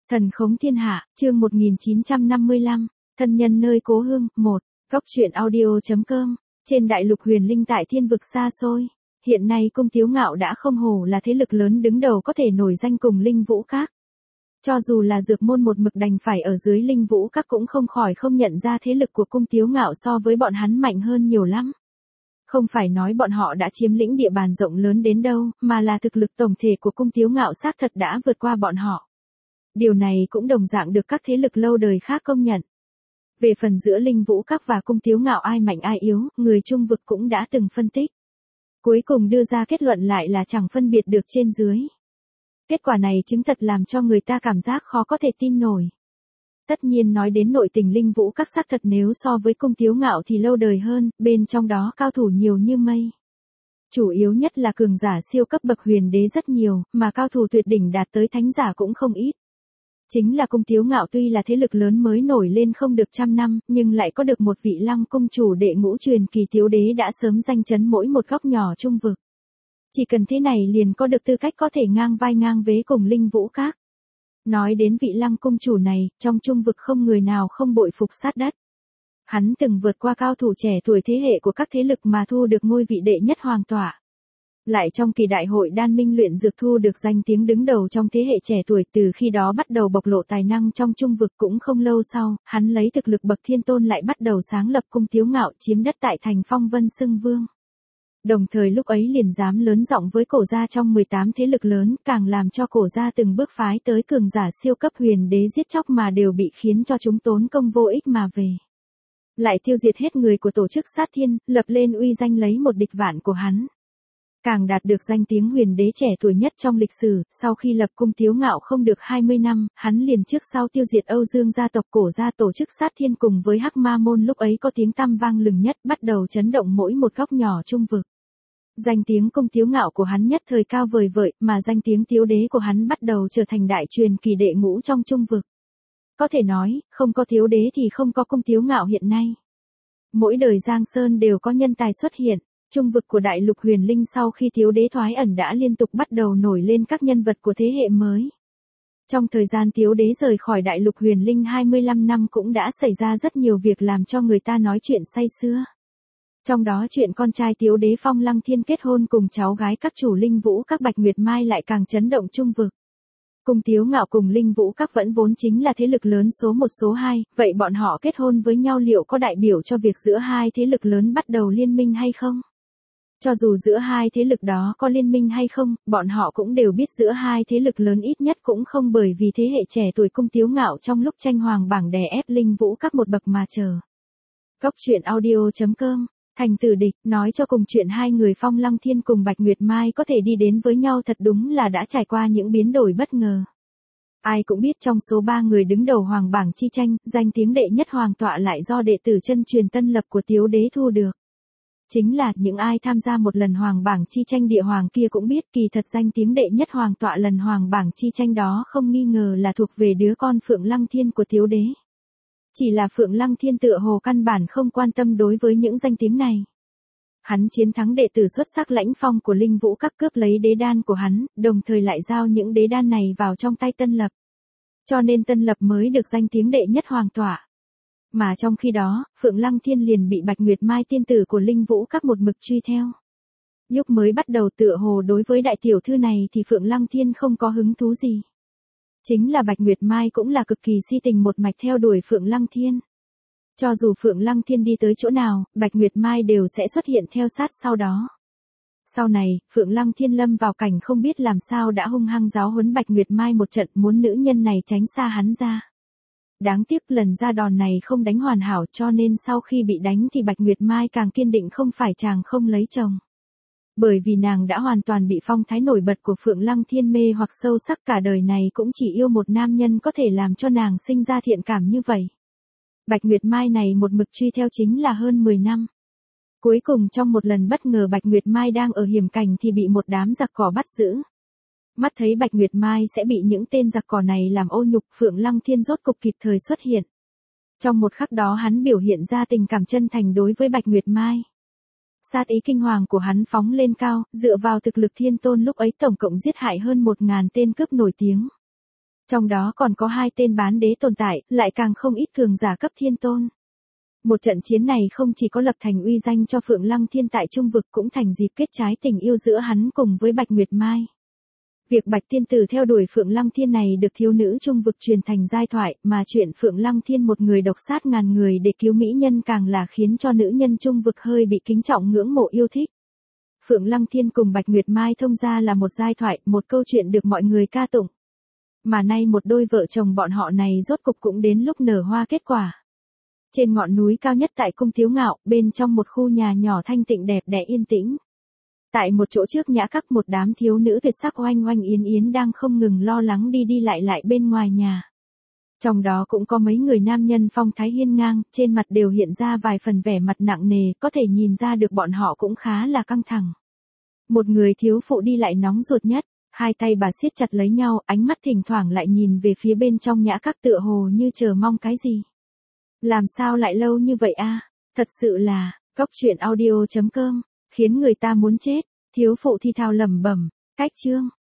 Thần khống thiên hạ, chương 1955, thân nhân nơi cố hương, 1, góc truyện audio.com, trên đại lục huyền linh tại thiên vực xa xôi. Hiện nay cung Tiếu Ngạo đã không hổ là thế lực lớn đứng đầu có thể nổi danh cùng Linh Vũ Các. Cho dù là dược môn một mực đành phải ở dưới Linh Vũ Các cũng không khỏi không nhận ra thế lực của cung Tiếu Ngạo so với bọn hắn mạnh hơn nhiều lắm. Không phải nói bọn họ đã chiếm lĩnh địa bàn rộng lớn đến đâu, mà là thực lực tổng thể của cung Tiếu Ngạo xác thật đã vượt qua bọn họ. Điều này cũng đồng dạng được các thế lực lâu đời khác công nhận. Về phần giữa Linh Vũ Các và cung Tiếu Ngạo ai mạnh ai yếu, người Trung vực cũng đã từng phân tích. Cuối cùng đưa ra kết luận lại là chẳng phân biệt được trên dưới. Kết quả này chứng thật làm cho người ta cảm giác khó có thể tin nổi. Tất nhiên nói đến nội tình Linh Vũ Các xác thật nếu so với cung Tiếu Ngạo thì lâu đời hơn, bên trong đó cao thủ nhiều như mây. Chủ yếu nhất là cường giả siêu cấp bậc huyền đế rất nhiều, mà cao thủ tuyệt đỉnh đạt tới thánh giả cũng không ít. Chính là cung Tiếu Ngạo tuy là thế lực lớn mới nổi lên không được 100 năm, nhưng lại có được một vị Lăng cung chủ đệ ngũ truyền kỳ Tiếu đế đã sớm danh chấn mỗi một góc nhỏ Trung vực. Chỉ cần thế này liền có được tư cách có thể ngang vai ngang vế cùng Linh Vũ Các. Nói đến vị Lăng cung chủ này, trong Trung vực không người nào không bội phục sát đất. Hắn từng vượt qua cao thủ trẻ tuổi thế hệ của các thế lực mà thu được ngôi vị đệ nhất hoàng tọa. Lại trong kỳ đại hội đan minh luyện dược thu được danh tiếng đứng đầu trong thế hệ trẻ tuổi, từ khi đó bắt đầu bộc lộ tài năng trong Trung vực. Cũng không lâu sau, hắn lấy thực lực bậc thiên tôn lại bắt đầu sáng lập cung Tiếu Ngạo, chiếm đất tại thành Phong Vân xưng vương. Đồng thời lúc ấy liền dám lớn giọng với cổ gia trong 18 thế lực lớn, càng làm cho cổ gia từng bước phái tới cường giả siêu cấp huyền đế giết chóc mà đều bị khiến cho chúng tốn công vô ích mà về. Lại tiêu diệt hết người của tổ chức sát thiên, lập lên uy danh lấy một địch vạn của hắn. Càng đạt được danh tiếng huyền đế trẻ tuổi nhất trong lịch sử. Sau khi lập cung Tiếu Ngạo không được 20 năm, hắn liền trước sau tiêu diệt Âu Dương gia tộc cổ gia tổ chức sát thiên cùng với Hắc Ma môn lúc ấy có tiếng tăm vang lừng nhất, bắt đầu chấn động mỗi một góc nhỏ Trung vực. Danh tiếng cung Tiếu Ngạo của hắn nhất thời cao vời vợi, mà danh tiếng Tiếu đế của hắn bắt đầu trở thành đại truyền kỳ đệ ngũ trong Trung vực. Có thể nói, không có Tiếu đế thì không có cung Tiếu Ngạo hiện nay. Mỗi đời Giang Sơn đều có nhân tài xuất hiện. Trung vực của đại lục huyền linh sau khi Tiếu đế thoái ẩn đã liên tục bắt đầu nổi lên các nhân vật của thế hệ mới. Trong thời gian Tiếu đế rời khỏi đại lục huyền linh 25 năm cũng đã xảy ra rất nhiều việc làm cho người ta nói chuyện say sưa. Trong đó chuyện con trai Tiếu đế Phong Lăng Thiên kết hôn cùng cháu gái các chủ Linh Vũ Các Bạch Nguyệt Mai lại càng chấn động Trung vực. Cung Tiếu Ngạo cùng Linh Vũ Các vẫn vốn chính là thế lực lớn số 1 số 2, vậy bọn họ kết hôn với nhau liệu có đại biểu cho việc giữa hai thế lực lớn bắt đầu liên minh hay không? Cho dù giữa hai thế lực đó có liên minh hay không, bọn họ cũng đều biết giữa hai thế lực lớn ít nhất cũng không bởi vì thế hệ trẻ tuổi cung Tiếu Ngạo trong lúc tranh hoàng bảng đè ép Linh Vũ Các một bậc mà chờ. Góc truyện audio.com, thành tử địch, nói cho cùng chuyện hai người Phong Lăng Thiên cùng Bạch Nguyệt Mai có thể đi đến với nhau thật đúng là đã trải qua những biến đổi bất ngờ. Ai cũng biết trong số 3 người đứng đầu hoàng bảng chi tranh, danh tiếng đệ nhất hoàng tọa lại do đệ tử chân truyền tân lập của Tiếu đế thu được. Chính là những ai tham gia một lần hoàng bảng chi tranh địa hoàng kia cũng biết kỳ thật danh tiếng đệ nhất hoàng tọa lần hoàng bảng chi tranh đó không nghi ngờ là thuộc về đứa con Phượng Lăng Thiên của Tiếu đế. Chỉ là Phượng Lăng Thiên tựa hồ căn bản không quan tâm đối với những danh tiếng này. Hắn chiến thắng đệ tử xuất sắc Lãnh Phong của Linh Vũ Các, cướp lấy đế đan của hắn, đồng thời lại giao những đế đan này vào trong tay Tân Lập. Cho nên Tân Lập mới được danh tiếng đệ nhất hoàng tọa. Mà trong khi đó, Phượng Lăng Thiên liền bị Bạch Nguyệt Mai tiên tử của Linh Vũ Các một mực truy theo. Lúc mới bắt đầu tựa hồ đối với đại tiểu thư này thì Phượng Lăng Thiên không có hứng thú gì. Chính là Bạch Nguyệt Mai cũng là cực kỳ si tình một mạch theo đuổi Phượng Lăng Thiên. Cho dù Phượng Lăng Thiên đi tới chỗ nào, Bạch Nguyệt Mai đều sẽ xuất hiện theo sát sau đó. Sau này, Phượng Lăng Thiên lâm vào cảnh không biết làm sao đã hung hăng giáo huấn Bạch Nguyệt Mai một trận, muốn nữ nhân này tránh xa hắn ra. Đáng tiếc lần ra đòn này không đánh hoàn hảo, cho nên sau khi bị đánh thì Bạch Nguyệt Mai càng kiên định không phải chàng không lấy chồng. Bởi vì nàng đã hoàn toàn bị phong thái nổi bật của Phượng Lăng Thiên mê hoặc sâu sắc, cả đời này cũng chỉ yêu một nam nhân có thể làm cho nàng sinh ra thiện cảm như vậy. Bạch Nguyệt Mai này một mực truy theo chính là hơn 10 năm. Cuối cùng trong một lần bất ngờ Bạch Nguyệt Mai đang ở hiểm cảnh thì bị một đám giặc cỏ bắt giữ. Mắt thấy Bạch Nguyệt Mai sẽ bị những tên giặc cỏ này làm ô nhục, Phượng Lăng Thiên rốt cục kịp thời xuất hiện. Trong một khắc đó hắn biểu hiện ra tình cảm chân thành đối với Bạch Nguyệt Mai. Sát ý kinh hoàng của hắn phóng lên cao, dựa vào thực lực thiên tôn lúc ấy tổng cộng giết hại hơn 1000 tên cướp nổi tiếng. Trong đó còn có 2 tên bán đế tồn tại, lại càng không ít cường giả cấp thiên tôn. Một trận chiến này không chỉ có lập thành uy danh cho Phượng Lăng Thiên tại Trung vực, cũng thành dịp kết trái tình yêu giữa hắn cùng với Bạch Nguyệt Mai. Việc Bạch Tiên Tử theo đuổi Phượng Lăng Thiên này được thiếu nữ Trung vực truyền thành giai thoại, mà chuyện Phượng Lăng Thiên một người độc sát ngàn người để cứu mỹ nhân càng là khiến cho nữ nhân Trung vực hơi bị kính trọng ngưỡng mộ yêu thích. Phượng Lăng Thiên cùng Bạch Nguyệt Mai thông ra là một giai thoại, một câu chuyện được mọi người ca tụng. Mà nay một đôi vợ chồng bọn họ này rốt cục cũng đến lúc nở hoa kết quả. Trên ngọn núi cao nhất tại cung Tiếu Ngạo, bên trong một khu nhà nhỏ thanh tịnh đẹp đẽ yên tĩnh. Tại một chỗ trước nhã các, một đám thiếu nữ tuyệt sắc oanh oanh yến yến đang không ngừng lo lắng đi đi lại bên ngoài nhà. Trong đó cũng có mấy người nam nhân phong thái hiên ngang, trên mặt đều hiện ra vài phần vẻ mặt nặng nề, có thể nhìn ra được bọn họ cũng khá là căng thẳng. Một người thiếu phụ đi lại nóng ruột nhất, hai tay bà siết chặt lấy nhau, ánh mắt thỉnh thoảng lại nhìn về phía bên trong nhã các tựa hồ như chờ mong cái gì. Làm sao lại lâu như vậy a? Thật sự là, coctruyện audio.com, khiến người ta muốn chết, thiếu phụ thi thào lẩm bẩm, cách chương.